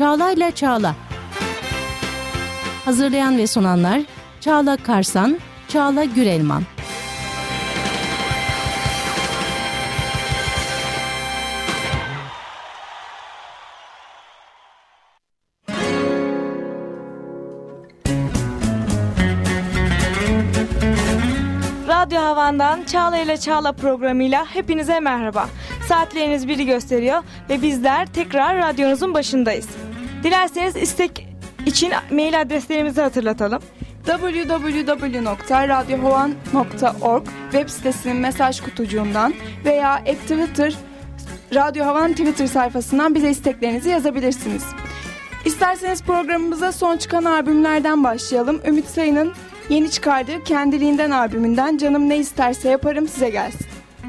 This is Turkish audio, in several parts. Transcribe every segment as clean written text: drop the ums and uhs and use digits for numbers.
Çağla'yla Çağla. Hazırlayan ve sunanlar Çağla Karsan, Çağla Gürelman. Radyo Havan'dan Çağla ile Çağla programıyla hepinize merhaba. Saatleriniz biri gösteriyor ve bizler tekrar radyonuzun başındayız. Dilerseniz istek için mail adreslerimizi hatırlatalım. www.radyohavan.org web sitesinin mesaj kutucuğundan veya Twitter, Radyo Havan Twitter sayfasından bize isteklerinizi yazabilirsiniz. İsterseniz programımıza son çıkan albümlerden başlayalım. Ümit Sayın'ın yeni çıkardığı Kendiliğinden albümünden Canım Ne İsterse Yaparım size gelsin.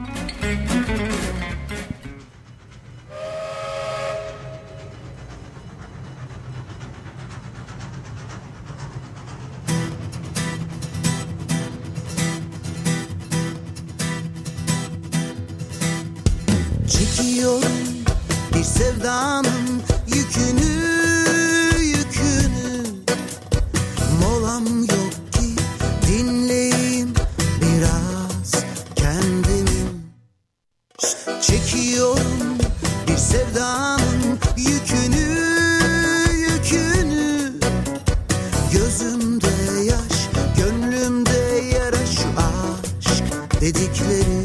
Çekiyorum bir sevdanın yükünü, molam yok ki dinleyeyim biraz kendimi. Çekiyorum bir sevdanın yükünü, gözümde yaş, gönlümde yara, şu aşk dedikleri.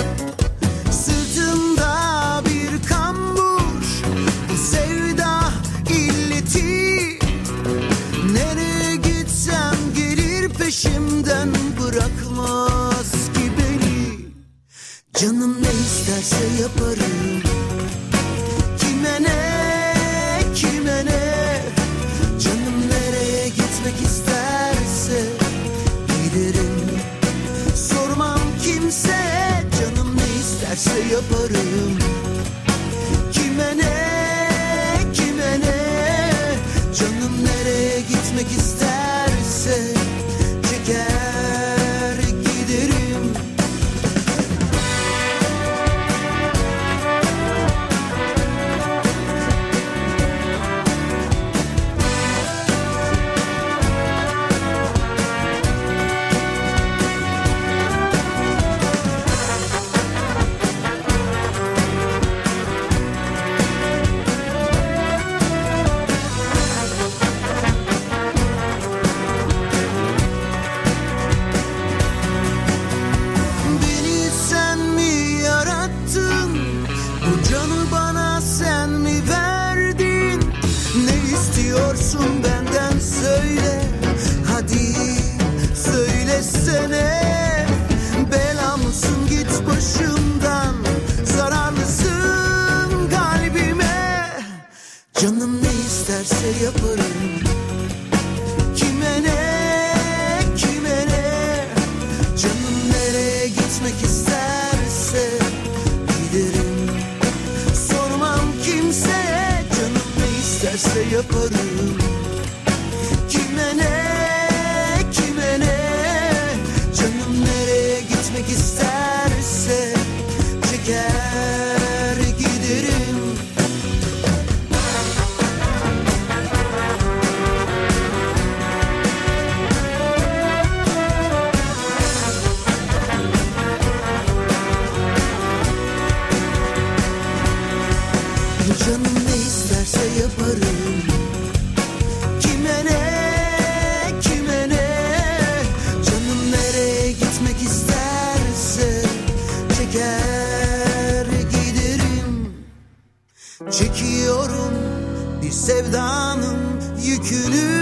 Peşimden bırakmaz ki beni. Canım ne isterse yaparım. Kime ne, canım nereye gitmek isterse giderim. Sormam kimseye, canım ne isterse yaparım. Kime ne, canım nereye gitmek isterse çeker giderim. Benden söyle, hadi söylesene. Bela mısın, git başımdan, zararlısın kalbime. Canım ne isterse yaparım. Kime ne, canım nereye gitmek isterse giderim. Sormam kimseye, canım ne isterse yaparım. Kime ne, canım nereye gitmek isterse çeker giderim. Canım ne isterse yaparım. Kime ne, canım nereye gitmek isterse çeker giderim. Çekiyorum bir sevdanın yükünü,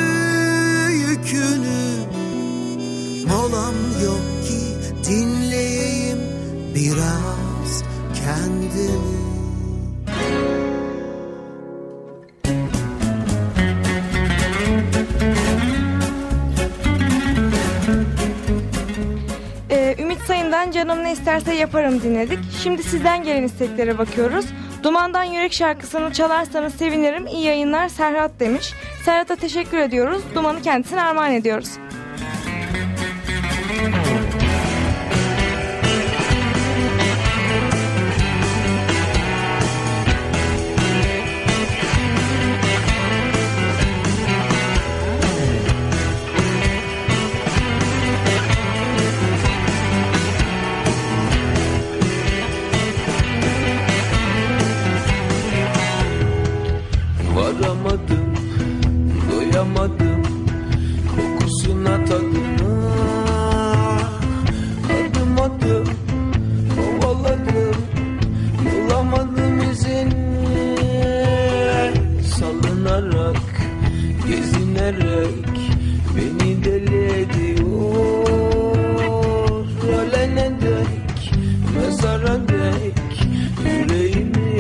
molam yok ki dinleyeyim biraz kendimi. Ümit Sayın'dan Canım Ne İsterse Yaparım dinledik. Şimdi sizden gelen isteklere bakıyoruz. Dumandan Yürek şarkısını çalarsanız sevinirim. İyi yayınlar Serhat demiş. Serhat'a teşekkür ediyoruz. Duman'ı kendisine armağan ediyoruz.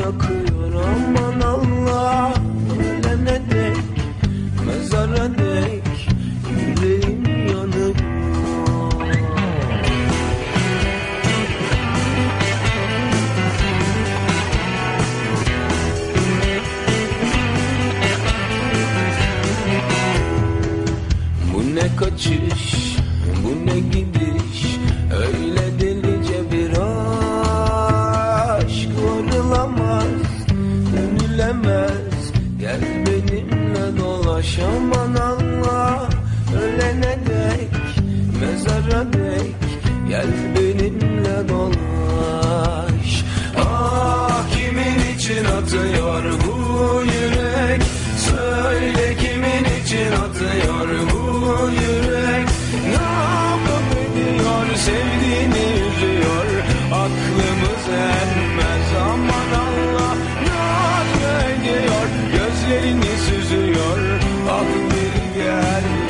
yakıyor aman Allah. Ölene dek, mezara dek yüreğim yanıyor. Bu ne kaçış, bu ne gidiş, öyle delice bir aşk varılamaz, dönülemez. Gel benimle dolaş aman Allah. Ölene dek, mezara dek, gel benimle dolaş. Ah kimin için atıyor bu yürek, söyle kimin için atıyor bu yürek. Ne yapıp ediyor, sevdiğini üzüyor, aklımız ermez aman Allah. Ne ediyor, gözlerini süzüyor, ah bir gelmez.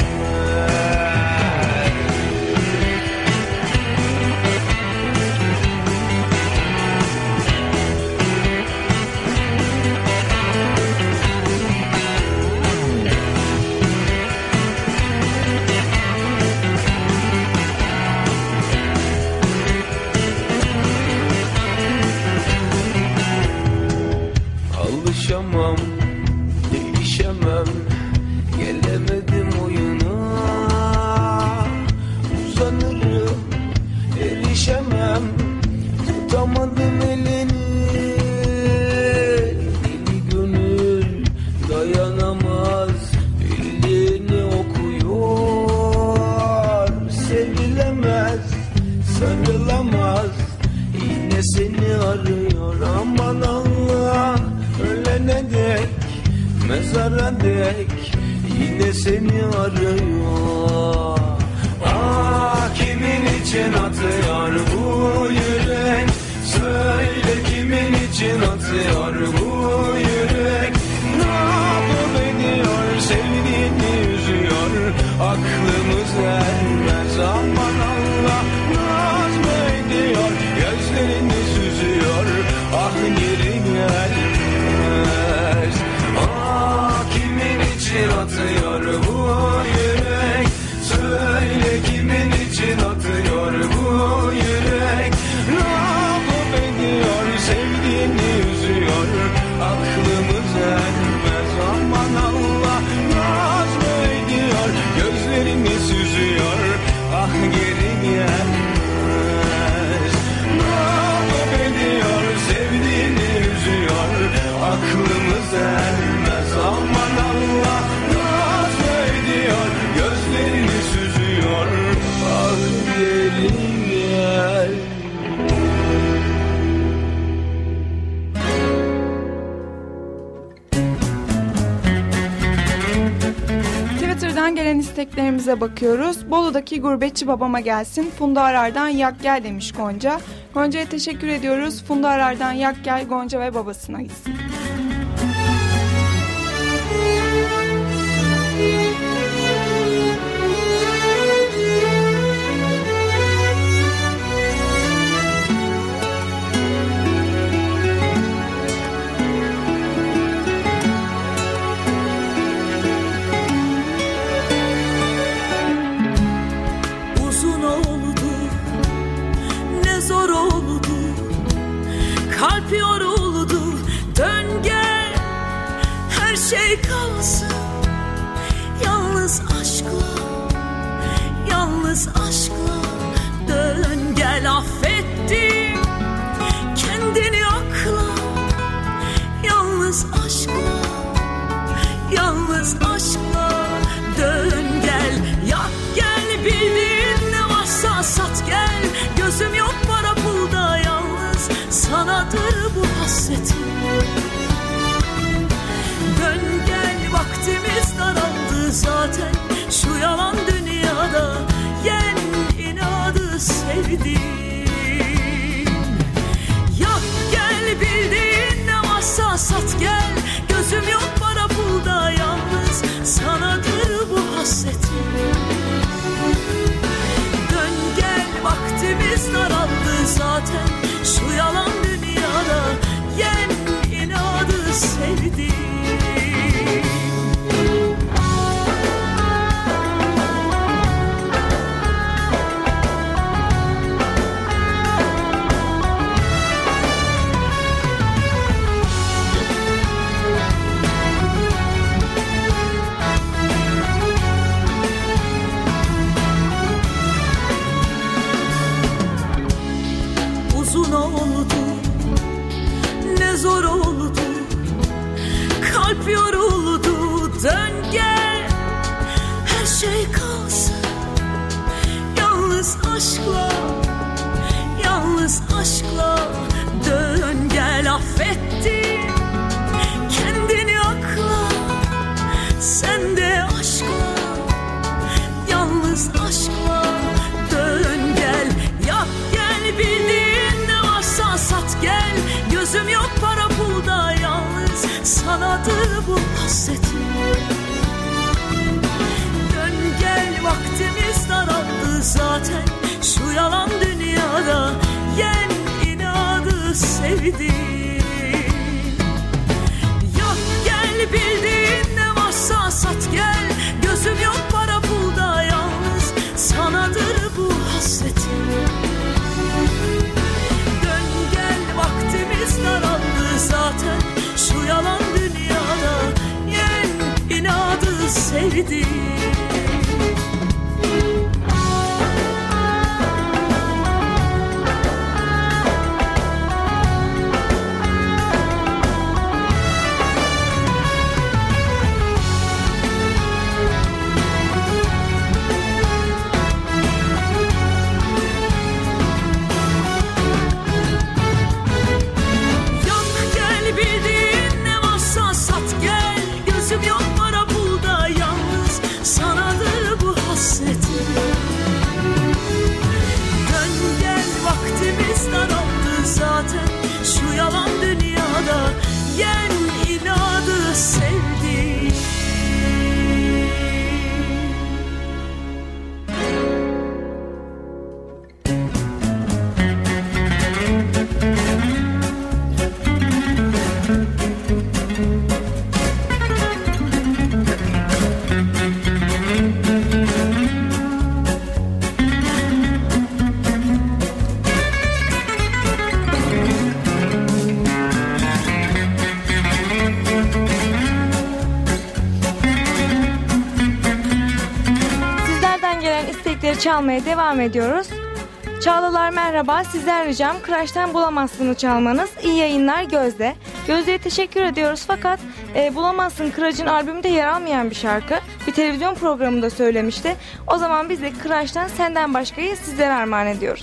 Alışamam, değişemem, gelemedim oyuna. Uzanırım, erişemem, tutamadım elini. Deli gönül dayanamaz, bildiğini okuyor. Sevilemez, sarılamaz, yine seni arıyor aman Allah. Ölene dek, mezara dek, yine seni arıyor. Ah kimin için atıyor bu yürek, söyle kimin için atıyor bu yürek. Ne yapıp ediyor, sevdiğini üzüyor, aklımız ermez aman Allah. Naz mı ediyor, gözlerini süzüyor, ah geri gelmez. Ah kimin için atıyor bu yürek, söyle kimin için atıyor bu yürek. Ne yapıp ediyor, sevdiğini üzüyor, aklımız ermez aman Allah. Naz mı ediyor, gözlerini süzüyor, ah geri gelmez. Ne yapıp ediyor, sevdiğini üzüyor, aklımız ermez aman Allah. Naz ediyor, gözlerini süzüyor, ah geri gel. Twitter'dan gelen isteklerimize bakıyoruz. Bolu'daki gurbetçi babama gelsin, Funda Arar'dan yak gel demiş Gonca. Gonca'ya teşekkür ediyoruz. Funda Arar'dan yak gel Gonca ve babasına gitsin. Uzun oldu, ne zor oldu, kalp yoruldu, dön gel, her şey kalsın. Yalnız aşkla, yalnız aşkla, dön gel, affettim kendini akla. Yalnız aşkla, yalnız aşkla, dön gel, yak gel, bildiğin ne varsa sat gel. Gözüm yok para pulda, yalnız sanadır bu hasretim. Dön gel, vaktimiz daraldı zaten, şu yalan dünyada yen inadı sevdim. Yak gel, bildiğin ne varsa sat gel. Gözüm yok para pulda, yalnız sanadır bu hasretim. Dön gel, vaktimiz daraldı zaten, şu yalan dünyada yen de zor oldu, kalp yoruldu. Dön gel, her şey kalsın yalnız aşkla, yalnız aşkla. Dön gel, affettim kendini akla, sen de aşkla, yalnız aşkla. Dön gel, yap gel, bildiğin ne varsa sat gel. Gözüm yok para pulda, yalnız sanadır bu hasretim. Dön gel, vaktimiz daraldı zaten şu yalan dünyada. Yen inadı sevdim. Yap gel, bildiğin ne varsa sat gel. Gözüm yok para pulda, yalnız sanadır bu hasretim. Dön gel, vaktimiz daraldı zaten şu yalan dünyada. Yen inadı sevdim. Zaten şu yalan dünyada, yen inadı sevdim. Çalmaya devam ediyoruz. Çağlalar merhaba, sizden ricam Crush'tan Bulamazsın'ı çalmanız. İyi yayınlar Gözde. Gözde'ye teşekkür ediyoruz fakat Bulamazsın Crush'ın albümünde yer almayan bir şarkı. Bir televizyon programında söylemişti. O zaman biz de Crush'tan Senden Başka'yı sizlere armağan ediyoruz.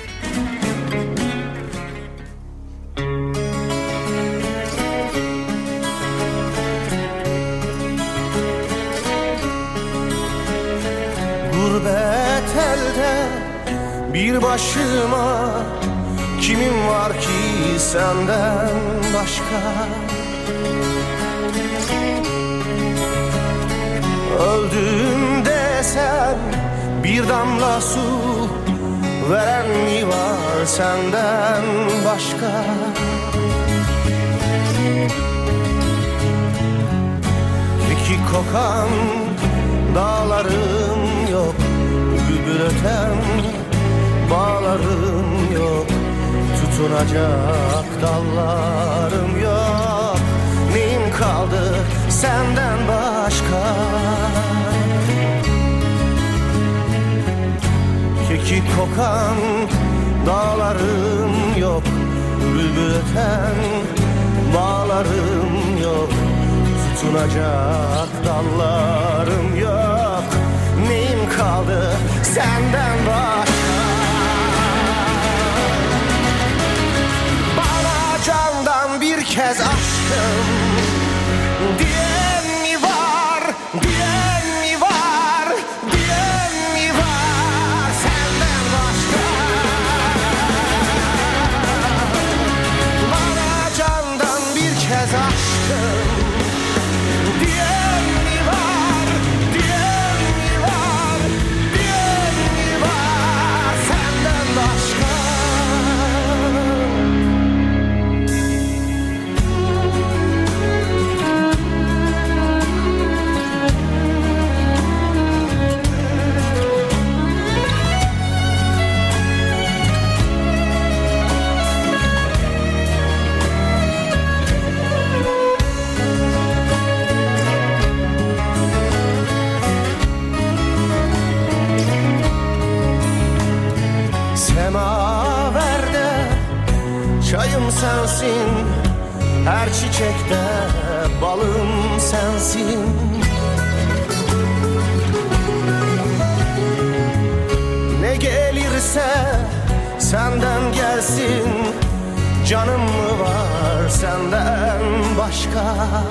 Gurbet elde bir başıma, kimim var ki senden başka? Öldüm desen bir damla su veren mi var senden başka? Peki kokan dağlarım yok, bülbül öten bağlarım yok, tutunacak dallarım yok. Neyim kaldı senden başka? Kekik kokan dağlarım yok, bülbül öten bağlarım yok, tutunacak dallarım yok. Neyim kaldı senden başka? Bana candan bir kez aşkım diyen mi var, diyen mi var, diyen mi var senden başka? Bana candan bir kez aşkım diyen mi var, diyen mi var, diyen mi var senden başka? Semaverde çayım sensin, her çiçekte balım sensin. Ne gelirse senden gelsin, canım mı var senden başka?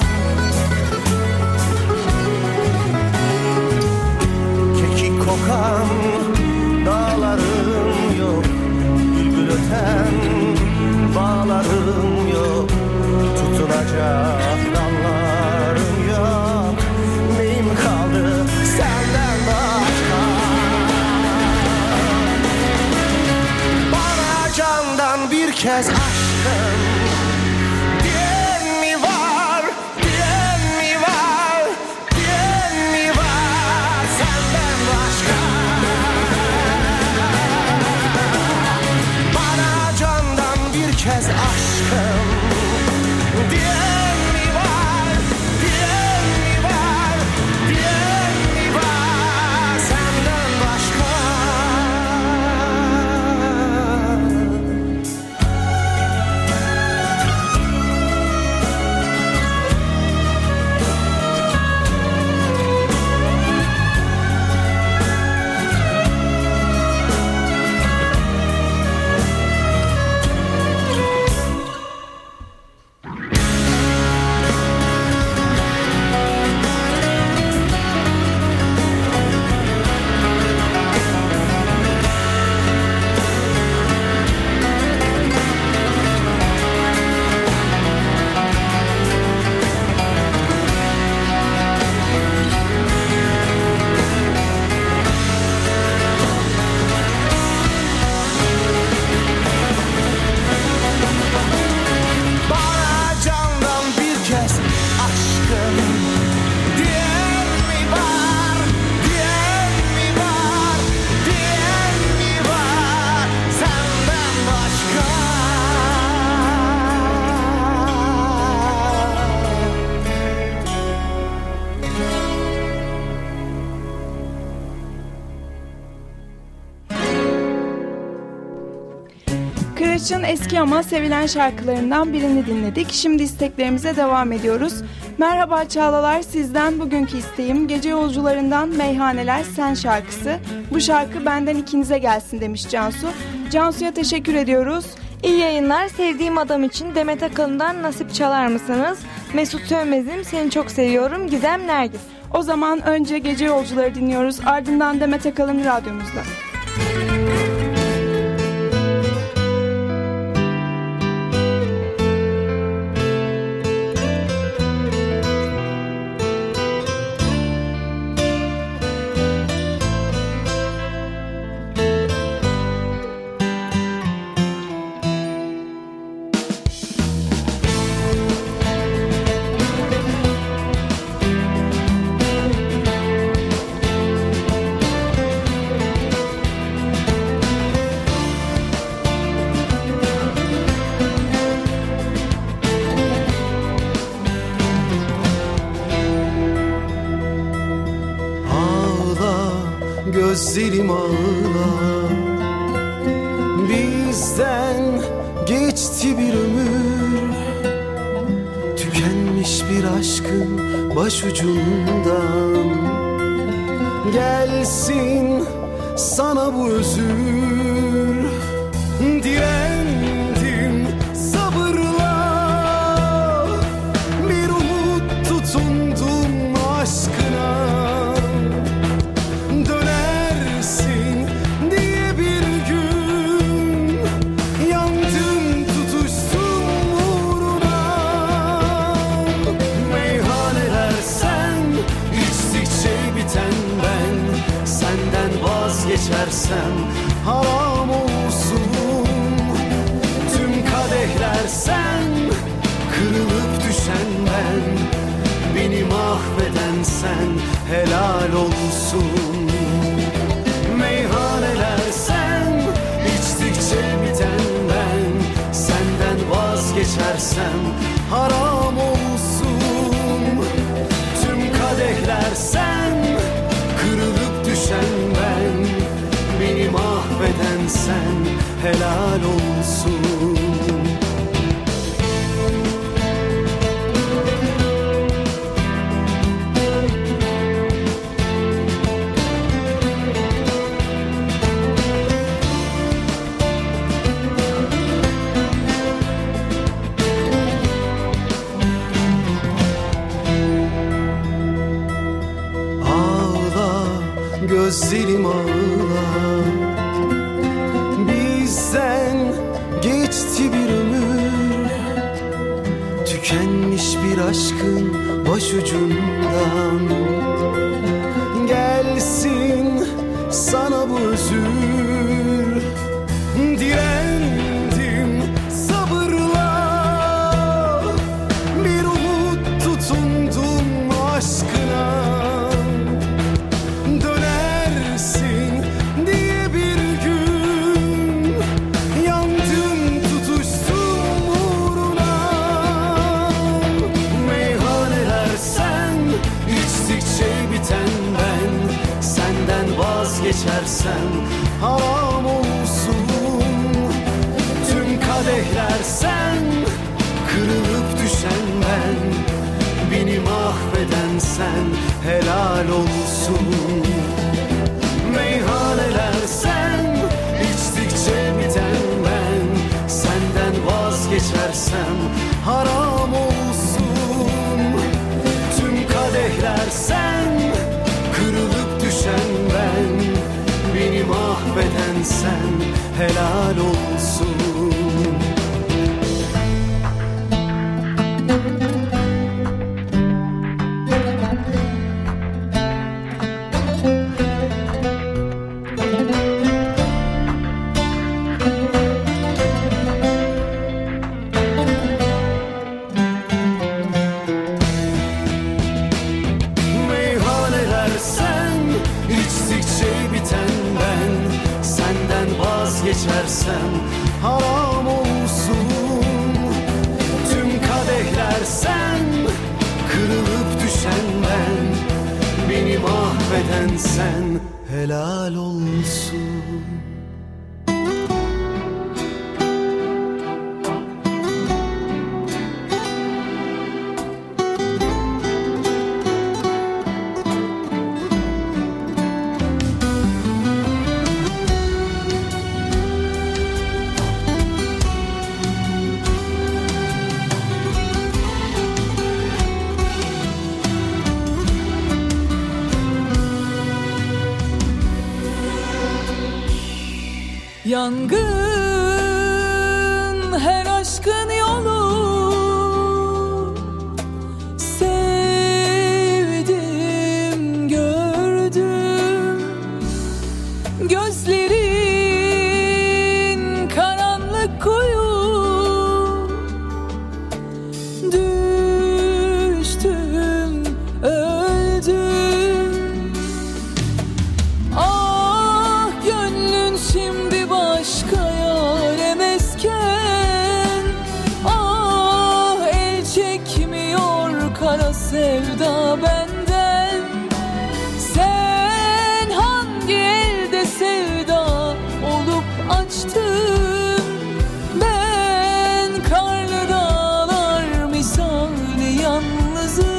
Kekik kokan dağlarım yok, bülbül öten bağlarım yok, tutunacak dallarım yok. Neyim kaldı senden başka? Bana candan bir kez aşkım diyen mi var, diyen mi var, diyen mi var senden başka? Bana candan bir kez aşkım diyen mi var, diyen mi var, diyen mi var senden başka? Kıraç'ın eski ama sevilen şarkılarından birini dinledik. Şimdi isteklerimize devam ediyoruz. Merhaba Çağlalar, sizden bugünkü isteğim Gece Yolcularından Meyhaneler Sen şarkısı. Bu şarkı benden ikinize gelsin demiş Cansu. Cansu'ya teşekkür ediyoruz. İyi yayınlar. Sevdiğim adam için Demet Akalın'dan Nasip çalar mısınız? Mesut Sönmez'im Seni Çok Seviyorum, Gizem Nergis. O zaman önce Gece Yolcuları dinliyoruz, ardından Demet Akalın radyomuzda. Gözlerim ağlar, bizden geçti bir ömür, tükenmiş bir aşkın başucundan. Gelsin sana bu özür, direndim sabırla, bir umut tutundum aşkına. Geçersem haram olsun tüm kadehler, sen kırılıp düşen ben, beni mahveden sen, helal olsun. Meyhaneler sen, içtikçe biten ben, senden vazgeçersem haram olsun tüm kadehler, sen kırılıp düşen ben, beni mahveden sen, helal olsun. gözlerim ağlar. Bizden geçti bir ömür, tükenmiş bir aşkın başucundan. Gelsin sana bu özür, direndim sabırla, bir umut tutundum aşkına. Dönersin diye bir gün yandım, tutuştum uğruna. Meyhaneler sen, içtikçe biten ben, senden vazgeçersem haram olsun. Tüm kadehler sen, kırılıp düşen ben, beni mahveden sen, helal olsun. Meyhaneler sen, içtikçe biten ben, senden vazgeçersem haram olsun. Tüm kadehler sen, kırılıp düşen ben, beni mahveden sen, helal olsun. Meyhaneler sen, içtikçe biten ben, senden vazgeçersem haram olsun. Tüm kadehler sen, kırılıp düşen ben, beni mahveden sen, helal olsun. Yangın her aşkın yolu, sevdim gördüm. Gözlerin karanlık kuyu, düştüm öldüm. Ah gönlün şimdi başka yaremezken, ah el çekmiyor kara sevda benden. Sen hangi elde sevda olup açtın, ben karlı dağlar misali yalnızım.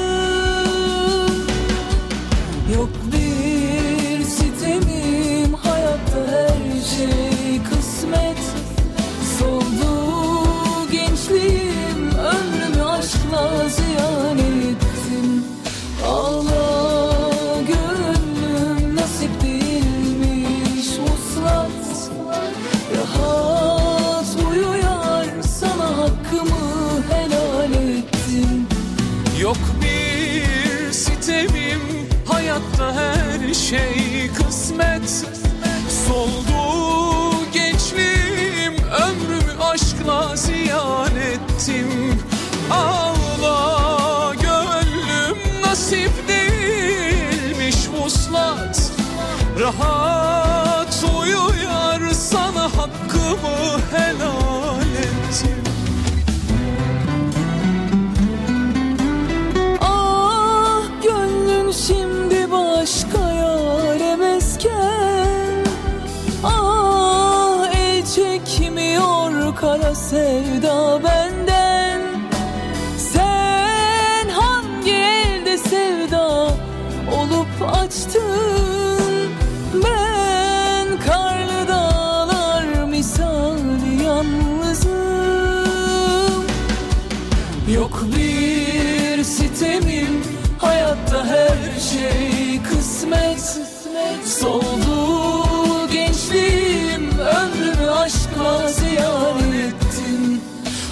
Yok bir sitemim, hayatta her şey kısmet. Soldu gençliğim, ömrümü aşkla ziyan ettim. Ağla gönlüm, nasip değilmiş vuslat. Rahat uyu yar, sana hakkımı helal ettim. Yok bir sitemim, hayatta her şey kısmet. Soldu gençliğim, ömrümü aşkla ziyan ettim. Ağla gönlüm, nasip değilmiş vuslat. Rahat uyu yar, sana hakkımı helal ettim. Ah gönlün şimdi başka yaremezken, ah el çekmiyor kara sevda benden. Sen hangi elde sevda olup açtın, ben karlı dağlar misali yalnızım. Yok bir sitemim, hayatta her şey kısmet. Soldu gençliğim, ömrümü aşka ziyan ettin.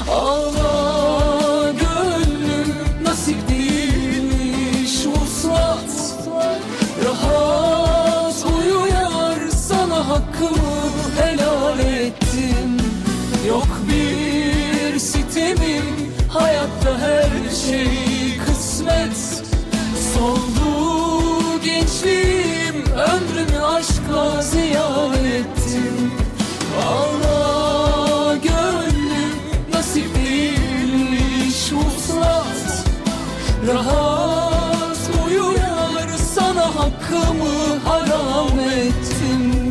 Ağla gönlüm, nasip değilmiş vuslat. Rahat uyuyar, sana hakkımı helal ettim. Yok bir sitemim, hayatta her şey kısmet. Soldu gençliğim, ömrümü aşka ziyan ettim. Ağla gönlüm, nasip değilmiş vuslat. Rahat uyuyar, sana hakkımı haram ettim.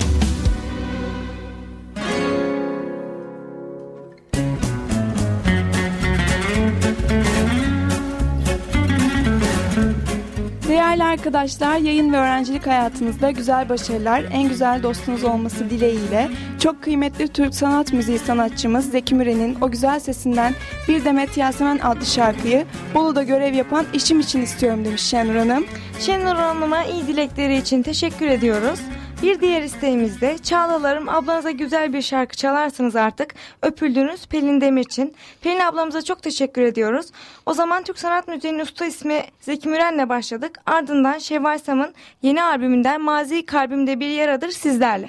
Değerli arkadaşlar, yayın ve öğrencilik hayatınızda güzel başarılar, en güzel dostunuz olması dileğiyle çok kıymetli Türk sanat müziği sanatçımız Zeki Müren'in o güzel sesinden Bir Demet Yasemen adlı şarkıyı Bolu'da görev yapan eşim için istiyorum demiş Şenur Hanım. Şenur Hanım'a iyi dilekleri için teşekkür ediyoruz. Bir diğer isteğimiz de Çağlalarım, ablanıza güzel bir şarkı çalarsınız artık. Öpüldünüz Pelin Demirçin. Pelin ablamıza çok teşekkür ediyoruz. O zaman Türk sanat müziğinin usta ismi Zeki Müren'le başladık. Ardından Şevval Sam'ın yeni albümünden Mazi Kalbimde Bir Yaradır sizlerle.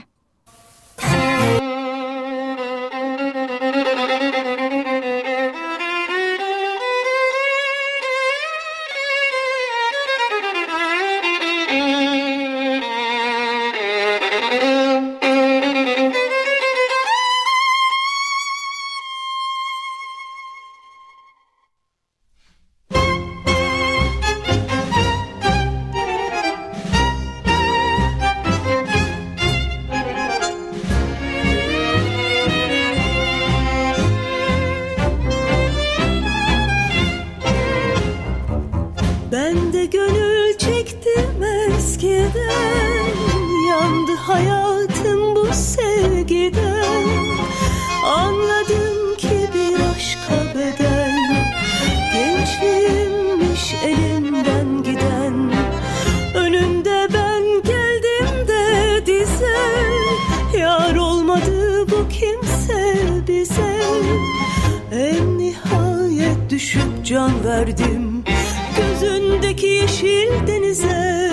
Ben de gönül çektim eskiden, yandı hayatım bu sevgiden. Anladım ki bir aşka bedel, gençliğimmiş elimden giden. Önünde ben geldim de dize, yar olmadı bu kimse bize. En nihayet düşüp can verdim gözündeki yeşil denize.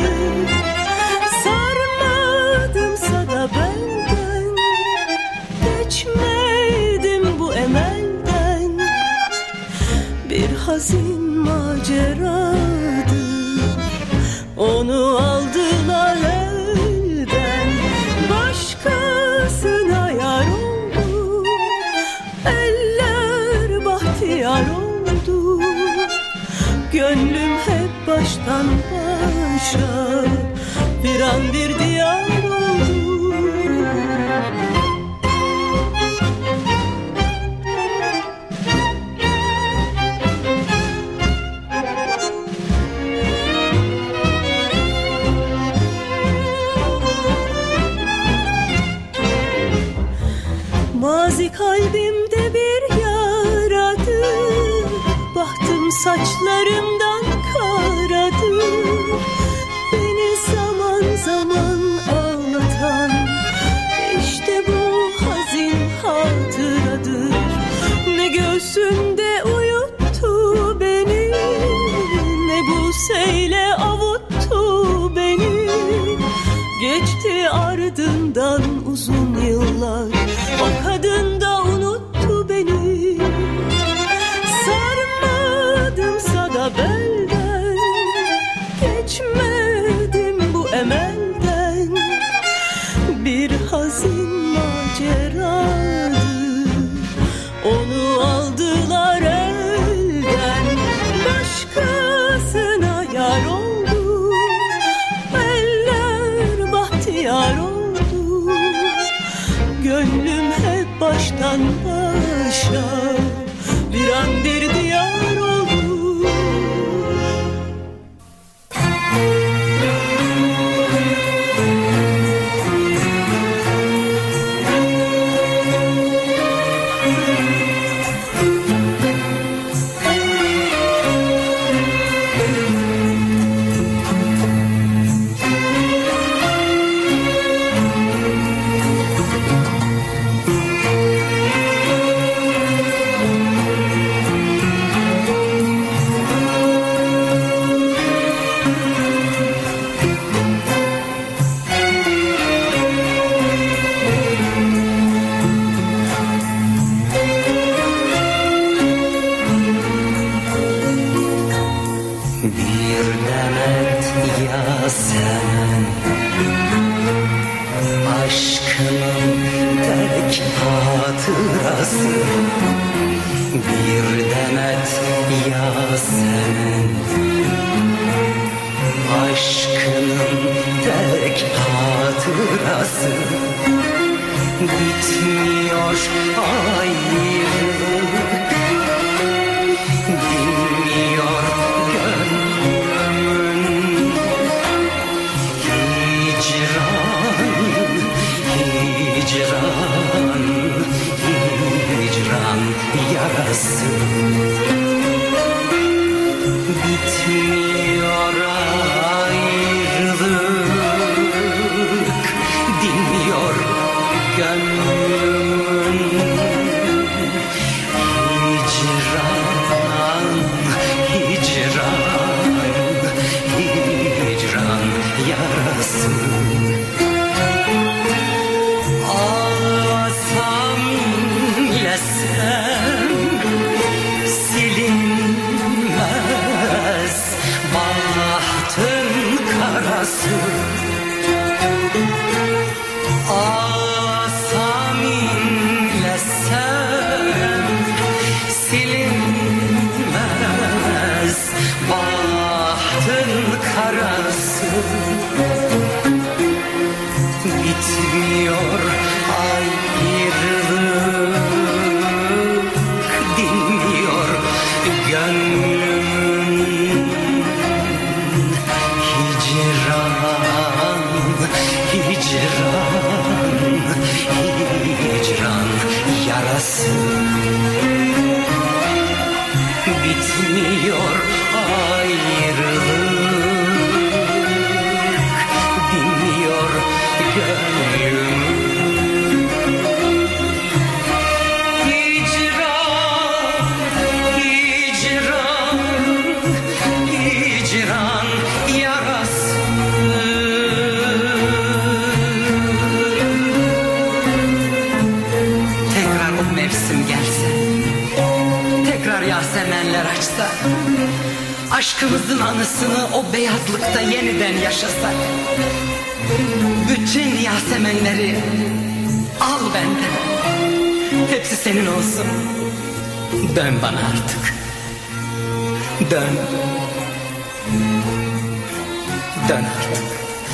Sarmadımsa da benden, geçmedim bu emelden. Bir hazin maceradı, onu aldılar elden. Başkasına yar oldu, eller bahtiyar oldu. Gönlüm hep baştan başa, bir an bir diyar oldu. Mazi kalbimde bir yaradır, bahtım saçlarımdan karadır. Beni zaman zaman ağlatan işte bu hazin hatıradır. Ne göğsümde uyuttu beni, ne bu seyle avuttu beni. Geçti ardından uzun yıllar, o kadın da unuttu beni. Sarmadımsa da belden, geçmedim bu emelden. Bir hazin maceradı, onu aldılar elden. Başkasına yar oldu, eller bahtiyar oldu. Gönlüm ya sen. Aşkının tek hatırası bitmiyor ayrılık, dinmiyor gönlümün hicran yarası. Bitmiyor ayrılık, dinmiyor gönlümün hicran yarası. Ağlasam lesem silinmez bahtın karası. Ağlasam inlesem silinmez bahtın karası. Bitmiyor ayrılık, dinmiyor gönlümün hicran yarası. Bitmiyor ayrılık, dinmiyor gönlümün hicran yarası. Tekrar o mevsim gelse, tekrar yasemenler açsa, aşkımızın anısını o beyazlıkta yeniden yaşasak, bütün yasemenleri al benden, hepsi senin olsun. Dön bana artık, dön artık.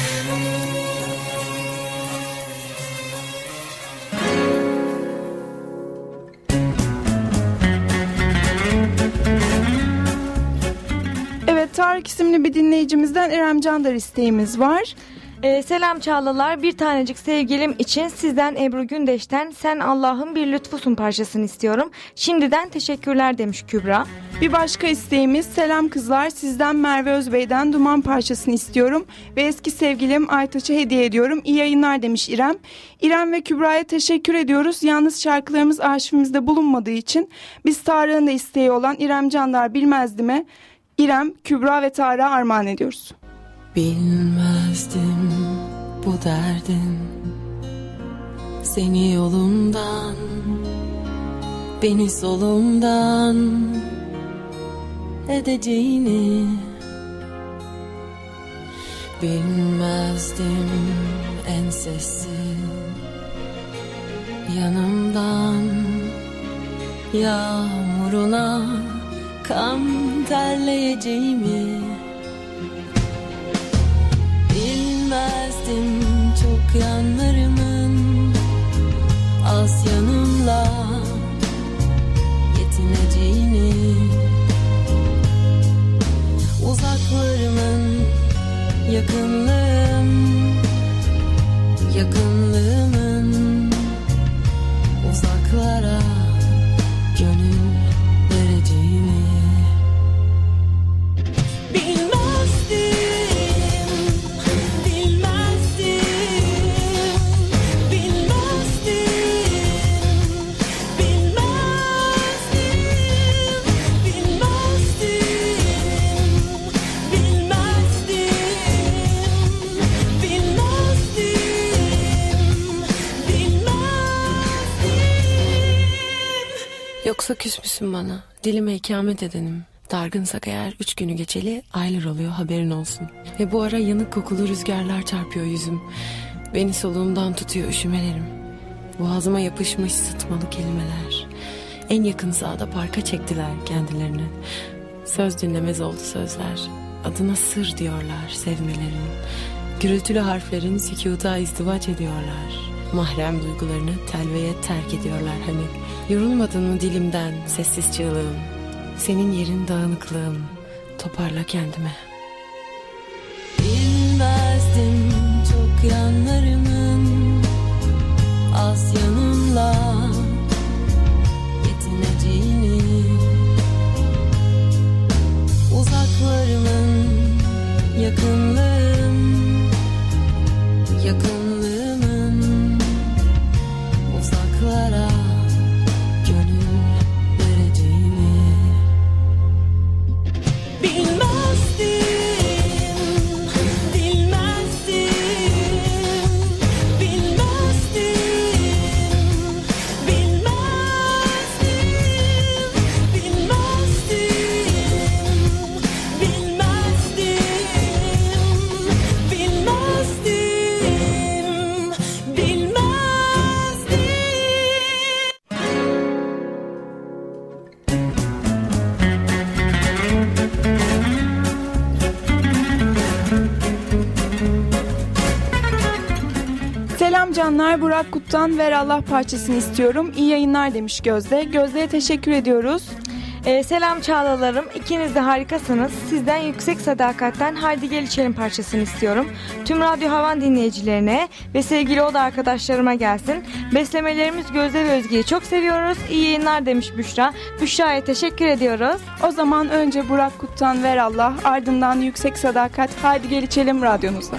Evet, Tarık isimli bir dinleyicimizden İrem Candar isteğimiz var. Selam Çağlalar, bir tanecik sevgilim için sizden Ebru Gündeş'ten Sen Allah'ın Bir Lütfusun parçasını istiyorum. Şimdiden teşekkürler demiş Kübra. Bir başka isteğimiz selam kızlar, sizden Merve Özbey'den Duman parçasını istiyorum ve eski sevgilim Aytaç'a hediye ediyorum. İyi yayınlar demiş İrem. İrem ve Kübra'ya teşekkür ediyoruz. Yalnız şarkılarımız arşivimizde bulunmadığı için biz Tarık'ın da isteği olan İrem Candar Bilmezdi mi? İrem, Kübra ve Tarık'a armağan ediyoruz. Bilmezdim bu derdin seni yolumdan, beni solumdan edeceğini. Bilmezdim en sessiz yanımdan yağmuruna kan terleyeceğimi. Bilmezdim çok yanlarımın az yanımla yetineceğini. Uzaklarımın yakınlığımın uzaklara gönül vereceğini. Yoksa küs müsün bana? Dilime ikamet edenim. Dargınsak eğer 3 günü geçeli aylar oluyor, haberin olsun. Ve bu ara yanık kokulu rüzgarlar çarpıyor yüzüm. Beni soluğumdan tutuyor üşümelerim. Boğazıma yapışmış sıtmalı kelimeler. En yakın sahada parka çektiler kendilerini. Söz dinlemez oldu sözler. Adına sır diyorlar sevmelerin. Gürültülü harflerin sükuta izdivaç ediyorlar. Mahrem duygularını telveye terk ediyorlar hani. Yorulmadın mı dilimden sessiz çığlığım? Senin yerin dağınıklığım. Toparla kendime. Bilmezdim çok yanlarımın az yanımla yetineceğini, uzaklarımın yakınlığımın uzaklara gönül vereceğini bilmezdim. Selam canlar, Burak Kut'tan Ver Allah parçasını istiyorum. İyi yayınlar demiş Gözde. Gözde'ye teşekkür ediyoruz. Selam Çağlalarım. İkiniz de harikasınız. Sizden Yüksek Sadakat'ten Haydi Gel İçelim parçasını istiyorum. Tüm Radyo Havan dinleyicilerine ve sevgili oda arkadaşlarıma gelsin. Beslemelerimiz Gözde ve Özge'yi çok seviyoruz. İyi yayınlar demiş Büşra. Büşra'ya teşekkür ediyoruz. O zaman önce Burak Kut'tan Ver Allah, ardından Yüksek Sadakat Haydi Gel İçelim radyonuzda.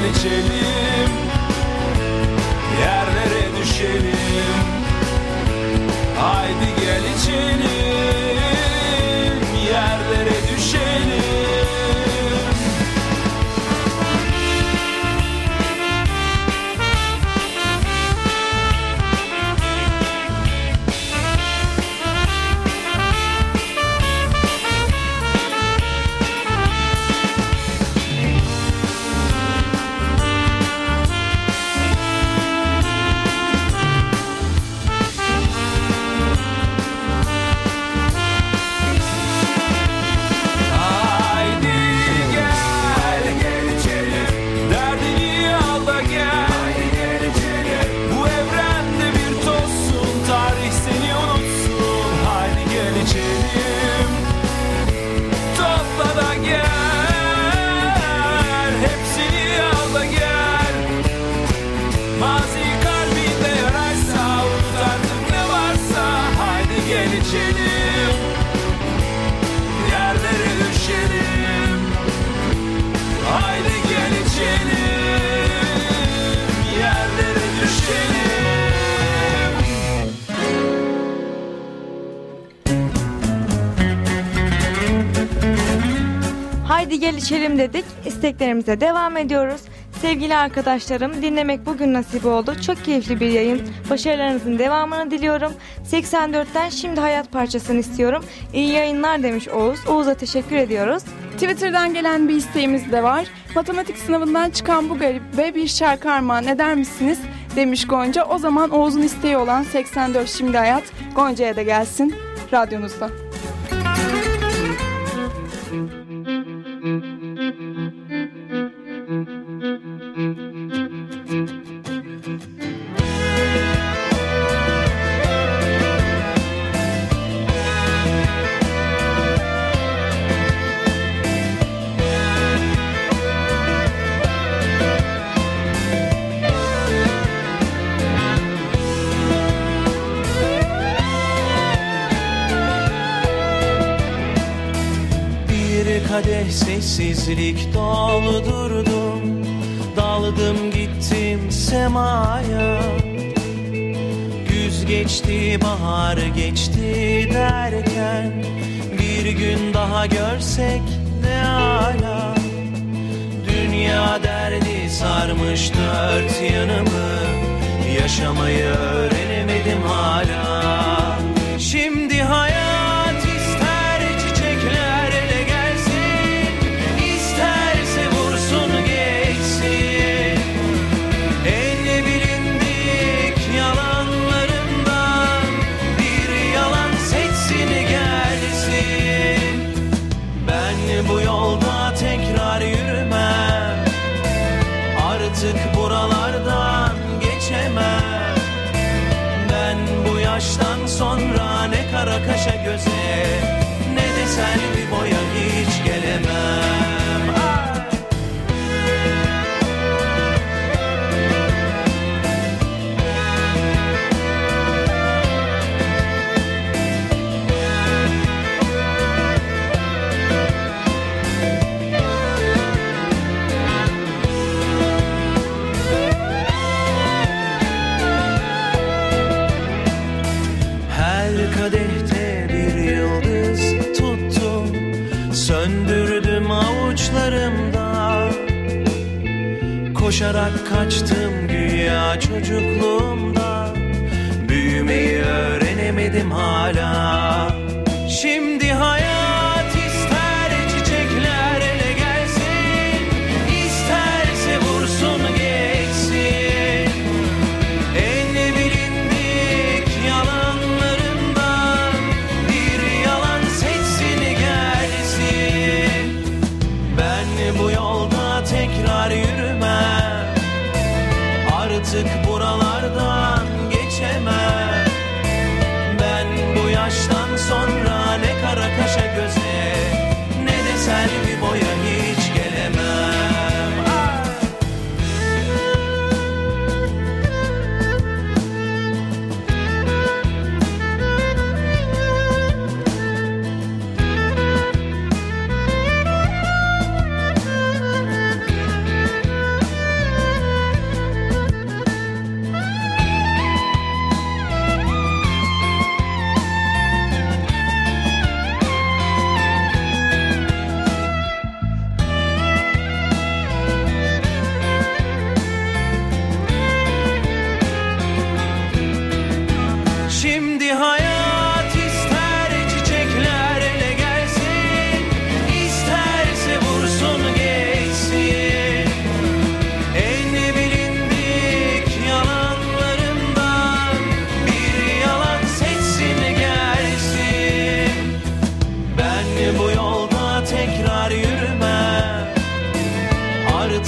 gel içelim, yerlere düşelim. Haydi gel içelim, yerlere düşelim. Haydi gel içelim dedik. İsteklerimize devam ediyoruz. Sevgili arkadaşlarım, dinlemek bugün nasip oldu. Çok keyifli bir yayın. Başarılarınızın devamını diliyorum. 84'ten şimdi hayat parçasını istiyorum. İyi yayınlar demiş Oğuz. Oğuz'a teşekkür ediyoruz. Twitter'dan gelen bir isteğimiz de var. Matematik sınavından çıkan bu garibe bir şarkı armağan eder misiniz? Demiş Gonca. O zaman Oğuz'un isteği olan 84 şimdi hayat Gonca'ya da gelsin radyonuzda. Kadeh sessizlik doldurdum, daldım gittim semaya. Güz geçti, bahar geçti derken bir gün daha görsek ne ala. Dünya derdi sarmış dört yanımı, yaşamayı öğrenemedim hala. Şimdi hayat yaştan sonra ne kara kaşa göze, ne de selvi boya hiç gelemem. Kadehte bir yıldız tuttum, söndürdüm avuçlarımda. Koşarak kaçtım güya çocukluğumda, büyümeyi öğrenemedim hala. Şimdi hayat ister çiçekler ele gelsin, isterse vursun geçsin. En bilindik yalanlarından bir yalan seçsin gelsin. Ben bu yolda tekrar yürümem, artık buralardan geçemem. Ben bu yaştan sonra ne kara kaşa göze, ne de selvi boya hiç gelemem.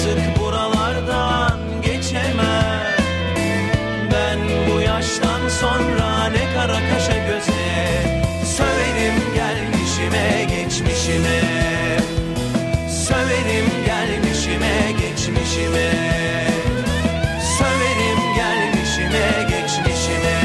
artık buralardan geçemem. Ben bu yaştan sonra ne kara kaşa göze söverim gelmişime geçmişime. Söverim gelmişime geçmişime. Söverim gelmişime geçmişime.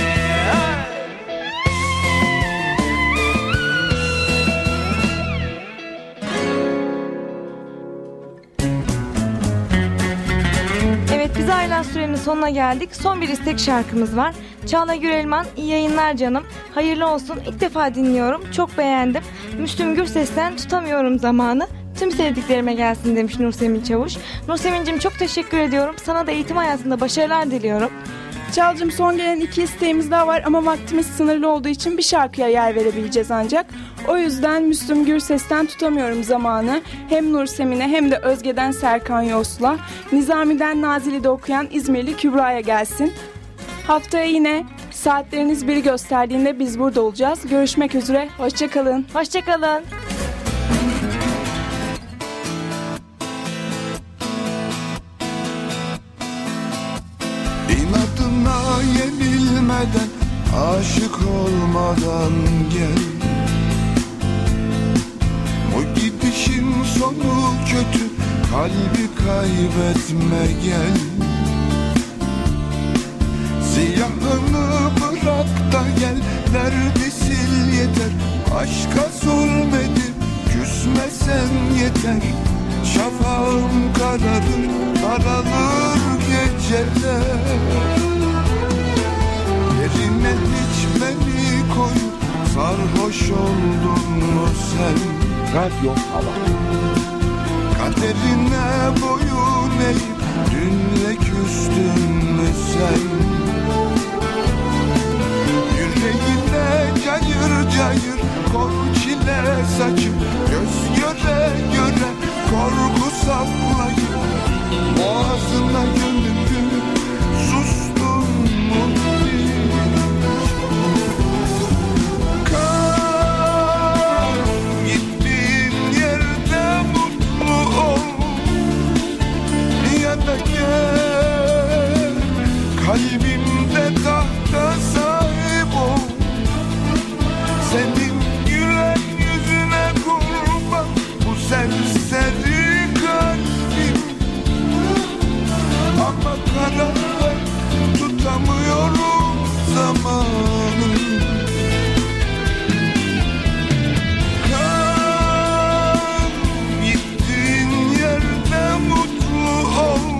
Evet, biz ayrılan sürenin sonuna geldik. Son bir istek şarkımız var. Çağla Gürelman, iyi yayınlar canım. Hayırlı olsun. İlk defa dinliyorum. Çok beğendim. Müslüm Gürses'ten Tutamıyorum Zamanı. Tüm sevdiklerime gelsin demiş Nursemin Çavuş. Nursemin'cim çok teşekkür ediyorum. Sana da eğitim hayatında başarılar diliyorum. Çağla'cığım, son gelen 2 isteğimiz daha var ama vaktimiz sınırlı olduğu için bir şarkıya yer verebileceğiz ancak. O yüzden Müslüm Gürses'ten Tutamıyorum Zamanı hem Nursemin'e hem de Özge'den Serkan Yos'la, Nizami'den Nazilli'de okuyan İzmirli Kübra'ya gelsin. Haftaya yine saatleriniz biri gösterdiğinde biz burada olacağız. Görüşmek üzere, hoşçakalın. Hoşçakalın. İnadına yenilmeden, aşık olmadan gel. O gidişin sonu kötü, kalbi kaybetme gel. Siyahını bırak da gel, derdi sil yeter. Aşka zulmedip küsmesen yeter. Şafağım kararır, daralır geceler. Yerine hiç beni koyup sarhoş oldun mu sen? Radyo Hava. Kaderine boyun eğip dünle küstün mü sen? Yüreğine cayır cayır kor çile saçıp, göz göre göre korku saklayıp, boğazına gömülüp sustun mu hiç? Kal gittiğin yerde mutlu ol, ya da gel kalbimde tahta sahip ol. Senin gülen yüzüne kurban bu serseri kalbim. Ama karar tutamıyorum zamanı. Kal gittiğin yerde mutlu ol,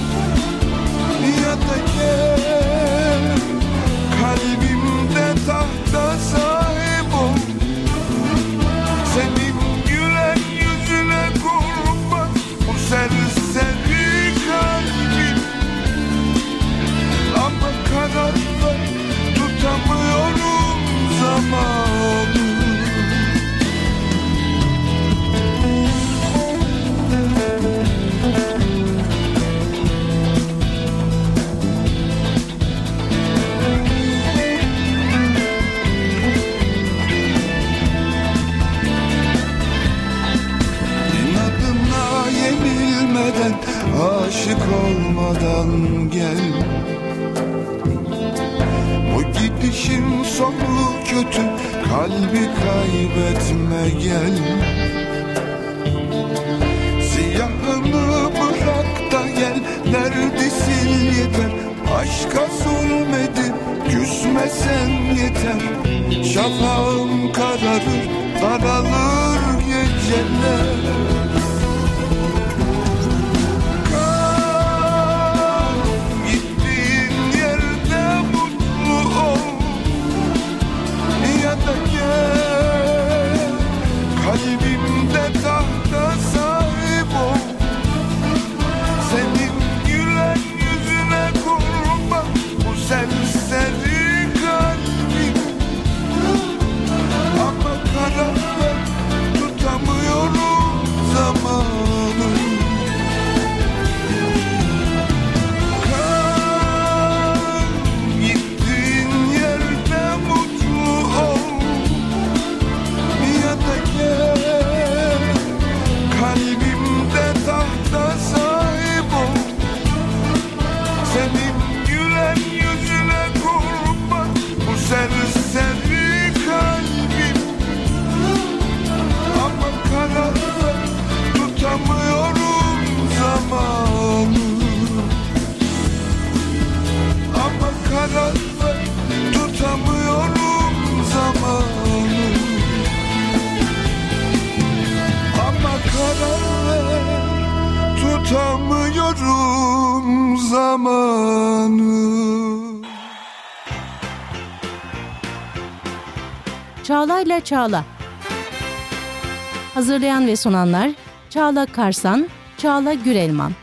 ya da gel kalbimde tahta sahip ol. Senin gülen yüzüne kurban bu serseri kalbim. Ama kararla tutamıyorum zamanı. İnadına yenilmeden, aşık olmadan gel. O gidişin sonu kötü, kalbi kaybetme gel. Siyahını bırak da gel, derdi sil yeter. Aşka zulmedip küsmesen yeter. Şafağım kararır, daralır geceler. Kal gittiğin yerde mutlu ol, ya da gel kalbimde tahta sahip ol. Senin gülen yüzüne kurban bu serseri kalbim. tutamıyorum zamanı. Çağla'yla Çağla. Hazırlayan ve sunanlar Çağla Karsan, Çağla Gürelman.